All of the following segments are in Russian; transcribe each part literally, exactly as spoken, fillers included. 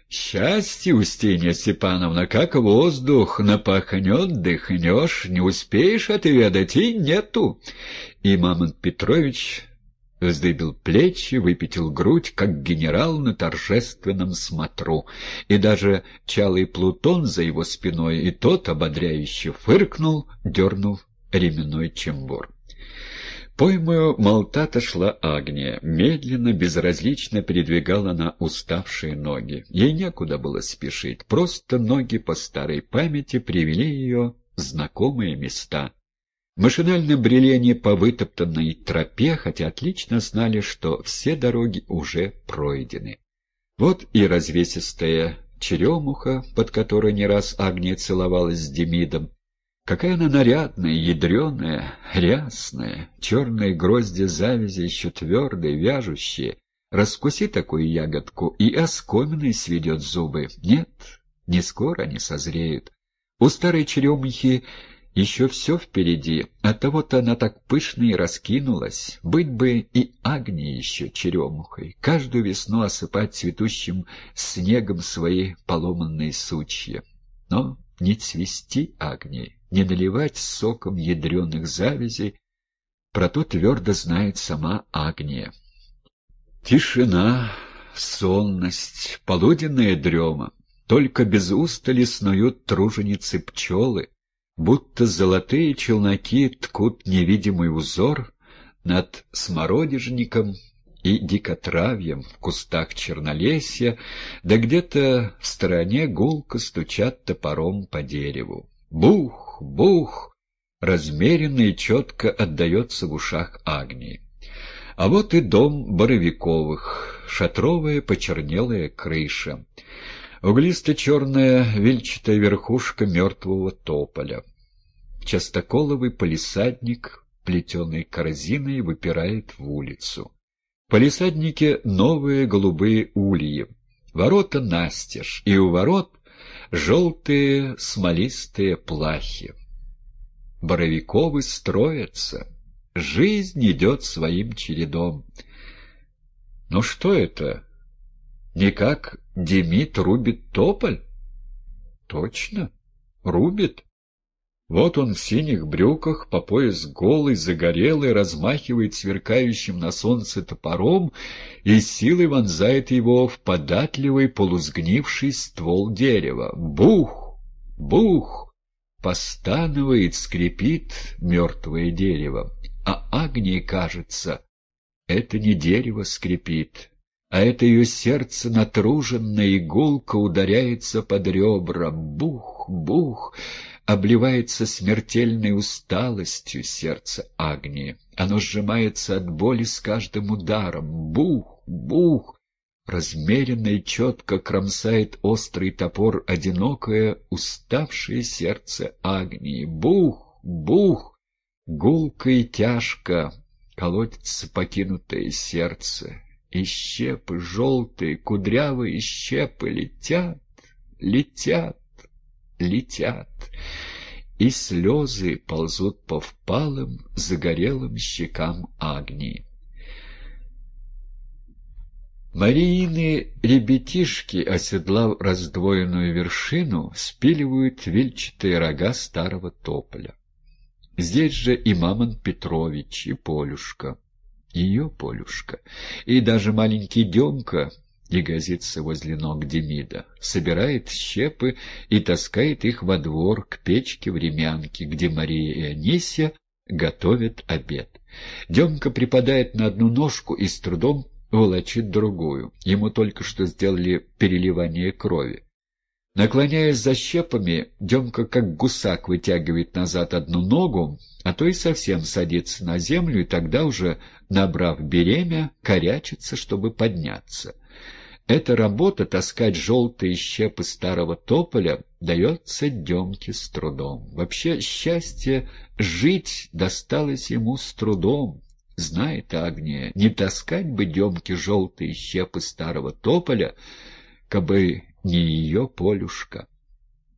Счастье, Устинья Степановна, как воздух, напахнет, дыхнешь, не успеешь отведать, и нету. И Мамонт Петрович вздыбил плечи, выпятил грудь, как генерал на торжественном смотру, и даже чалый Плутон за его спиной, и тот ободряюще фыркнул, дернув ременной чембур. Поймою молтата шла Агния. Медленно, безразлично передвигала она уставшие ноги. Ей некуда было спешить, просто ноги по старой памяти привели ее в знакомые места. Машинально брели они по вытоптанной тропе, хотя отлично знали, что все дороги уже пройдены. Вот и развесистая черемуха, под которой не раз Агния целовалась с Демидом. Какая она нарядная, ядреная, рясная, черные грозди завязи еще твердые, вяжущие. Раскуси такую ягодку, и оскоминой сведет зубы. Нет, не скоро они созреют. У старой черемухи еще все впереди, оттого-то она так пышно и раскинулась. Быть бы и Агнии еще черемухой, каждую весну осыпать цветущим снегом свои поломанные сучья. Но не цвести Агнии, не наливать соком ядреных завязей, про то твердо знает сама Агния. Тишина, сонность, полуденная дрема, только без устали снуют труженицы-пчелы, будто золотые челноки ткут невидимый узор над смородежником и дикотравьем в кустах чернолесья, да где-то в стороне гулко стучат топором по дереву. Бух, бух! Размеренно и четко отдается в ушах Агнии. А вот и дом Боровиковых, шатровая почернелая крыша, углисто-черная вильчатая верхушка мертвого тополя. Частоколовый палисадник плетеной корзиной выпирает в улицу. В палисаднике новые голубые ульи, ворота настежь, и у ворот желтые смолистые плахи. Боровиковы строятся, жизнь идет своим чередом. Ну что это? Никак Демид рубит тополь? Точно, рубит. Вот он в синих брюках, по пояс голый, загорелый, размахивает сверкающим на солнце топором и силой вонзает его в податливый полусгнивший ствол дерева. Бух! Бух! Постанывает, скрипит мертвое дерево. А Агнии, кажется, это не дерево скрипит, а это ее сердце натруженное, игулка ударяется под ребра. Бух! Бух! Обливается смертельной усталостью сердце Агнии. Оно сжимается от боли с каждым ударом. Бух! Бух! Размеренно и четко кромсает острый топор одинокое, уставшее сердце Агнии. Бух! Бух! Гулко и тяжко колотится покинутое сердце. И щепы желтые, кудрявые щепы летят, летят, летят, и слезы ползут по впалым, загорелым щекам Агнии. Мариины ребятишки, оседлав раздвоенную вершину, спиливают вильчатые рога старого тополя. Здесь же и Мамонт Петрович, и Полюшка, ее Полюшка, и даже маленький Демка и гозится возле ног Демида, собирает щепы и таскает их во двор к печке-времянке, где Мария и Анисья готовят обед. Демка припадает на одну ножку и с трудом волочит другую. Ему только что сделали переливание крови. Наклоняясь за щепами, Демка как гусак вытягивает назад одну ногу, а то и совсем садится на землю, и тогда уже, набрав беремя, корячится, чтобы подняться. Эта работа, таскать желтые щепы старого тополя, дается Демке с трудом. Вообще, счастье жить досталось ему с трудом. Знает Агния, не таскать бы Демке желтые щепы старого тополя, кабы не ее Полюшка.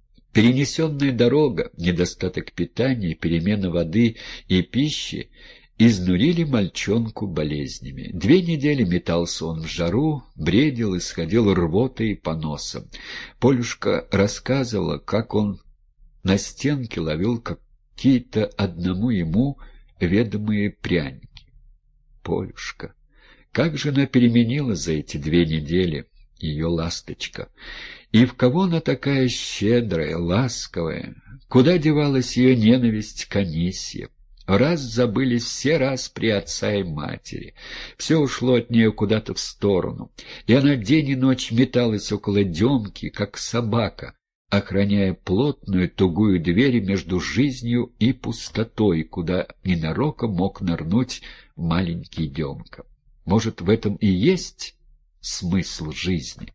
Перенесенная дорога, недостаток питания, перемена воды и пищи изнурили мальчонку болезнями. Две недели метался он в жару, бредил и сходил рвотой и поносом. Полюшка рассказывала, как он на стенке ловил какие-то одному ему ведомые пряники. Полюшка! Как же она переменилась за эти две недели, ее ласточка! И в кого она такая щедрая, ласковая? Куда девалась ее ненависть к Анисье? Раз забылись все распри отца и матери. Все ушло от нее куда-то в сторону, и она день и ночь металась около Демки, как собака, охраняя плотную тугую дверь между жизнью и пустотой, куда ненароком мог нырнуть маленький Демка. Может, в этом и есть смысл жизни?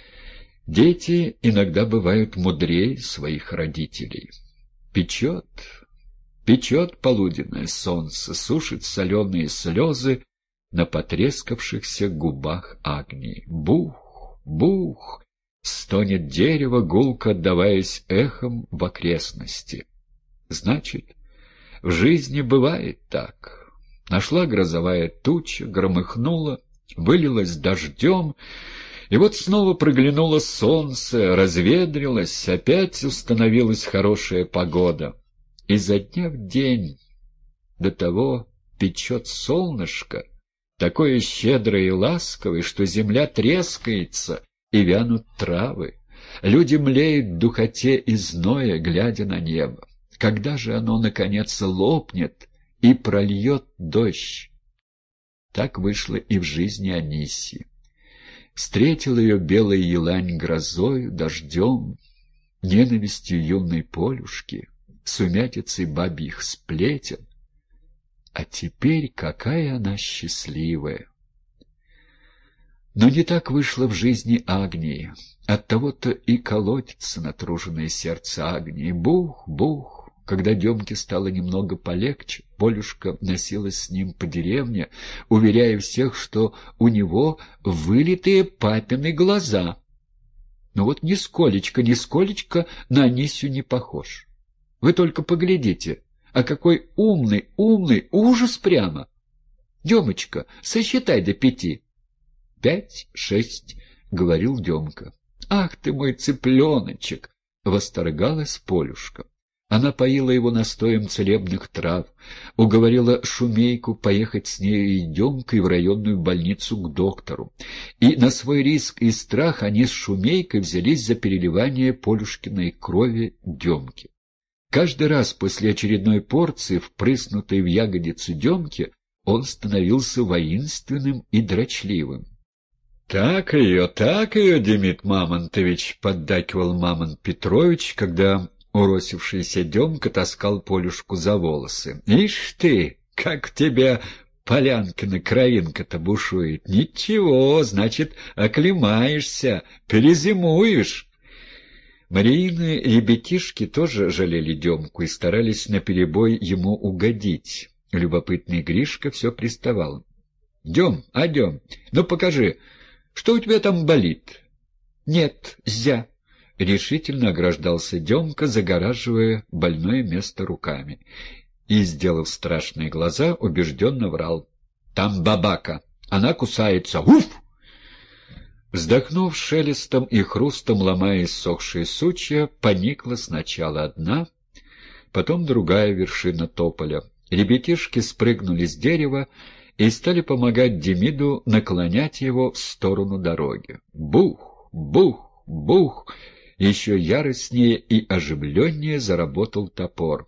Дети иногда бывают мудрее своих родителей. Печет, печет полуденное солнце, сушит соленые слезы на потрескавшихся губах Агнии. Бух, бух! Стонет дерево, гулко отдаваясь эхом в окрестности. Значит, в жизни бывает так. Нашла грозовая туча, громыхнула, вылилась дождем, и вот снова проглянуло солнце, разветрилось, опять установилась хорошая погода. И за дня в день до того печет солнышко, такое щедрое и ласковое, что земля трескается, и вянут травы. Люди млеют в духоте и зное, глядя на небо. Когда же оно, наконец, лопнет и прольет дождь? Так вышло и в жизни Анисьи. Встретил ее белая елань грозою, дождем, ненавистью юной Полюшки, сумятицей бабьих сплетен. А теперь какая она счастливая! Но не так вышло в жизни Агнии. Оттого-то и колотится натруженное сердце Агнии. Бух, бух! Когда Демке стало немного полегче, Полюшка носилась с ним по деревне, уверяя всех, что у него вылитые папины глаза. Но вот нисколечко, нисколечко на Анисью не похож. Вы только поглядите, а какой умный, умный, ужас прямо! Демочка, сосчитай до пяти. «Пять, шесть», — говорил Демка. «Ах ты мой цыпленочек!» — восторгалась Полюшка. Она поила его настоем целебных трав, уговорила Шумейку поехать с нею и Демкой в районную больницу к доктору. И на свой риск и страх они с Шумейкой взялись за переливание Полюшкиной крови Демке. Каждый раз после очередной порции, впрыснутой в ягодицу Демки, он становился воинственным и дрочливым. «Так ее, так ее, Демид Мамонтович!» — поддакивал Мамонт Петрович, когда уросившийся Демка таскал Полюшку за волосы. «Ишь ты, как в тебя Полянкина кровинка-то бушует! Ничего, значит, оклемаешься, перезимуешь!» Марьины ребятишки тоже жалели Демку и старались наперебой ему угодить. Любопытный Гришка все приставал. «Дем, а Дем, ну покажи, что у тебя там болит?» «Нет, зя», — решительно ограждался Демка, загораживая больное место руками. И, сделав страшные глаза, убежденно врал. «Там бабака, она кусается, уф!» Вздохнув шелестом и хрустом, ломая иссохшие сучья, поникла сначала одна, потом другая вершина тополя. Ребятишки спрыгнули с дерева и стали помогать Демиду наклонять его в сторону дороги. Бух, бух, бух! Еще яростнее и оживленнее заработал топор.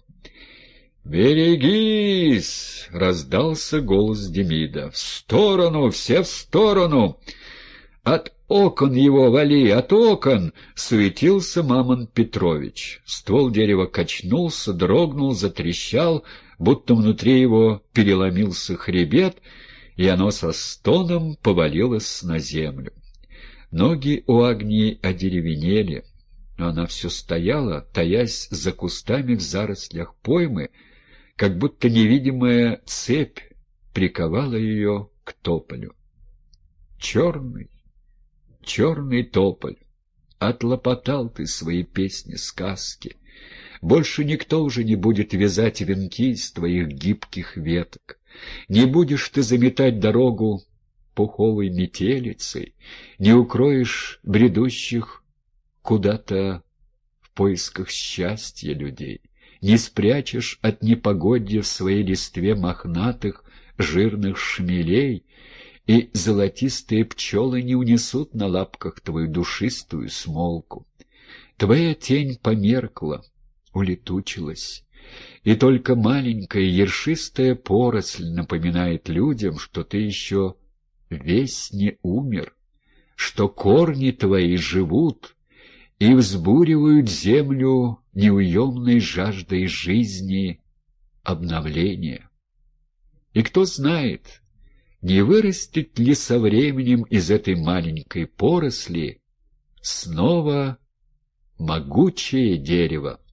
«Берегись!» — раздался голос Демида. «В сторону! Все в сторону! От окон его вали! От окон!» — суетился Мамонт Петрович. Ствол дерева качнулся, дрогнул, затрещал, будто внутри его переломился хребет, и оно со стоном повалилось на землю. Ноги у Агнии одеревенели, но она все стояла, таясь за кустами в зарослях поймы, как будто невидимая цепь приковала ее к тополю. Черный, черный тополь, отлопотал ты свои песни-сказки. Больше никто уже не будет вязать венки из твоих гибких веток. Не будешь ты заметать дорогу пуховой метелицей, не укроешь бредущих куда-то в поисках счастья людей, не спрячешь от непогодья в своей листве мохнатых жирных шмелей, и золотистые пчелы не унесут на лапках твою душистую смолку. Твоя тень померкла, улетучилась, и только маленькая ершистая поросль напоминает людям, что ты еще весь не умер, что корни твои живут и взбуривают землю неуемной жаждой жизни, обновления. И кто знает, не вырастет ли со временем из этой маленькой поросли снова могучее дерево.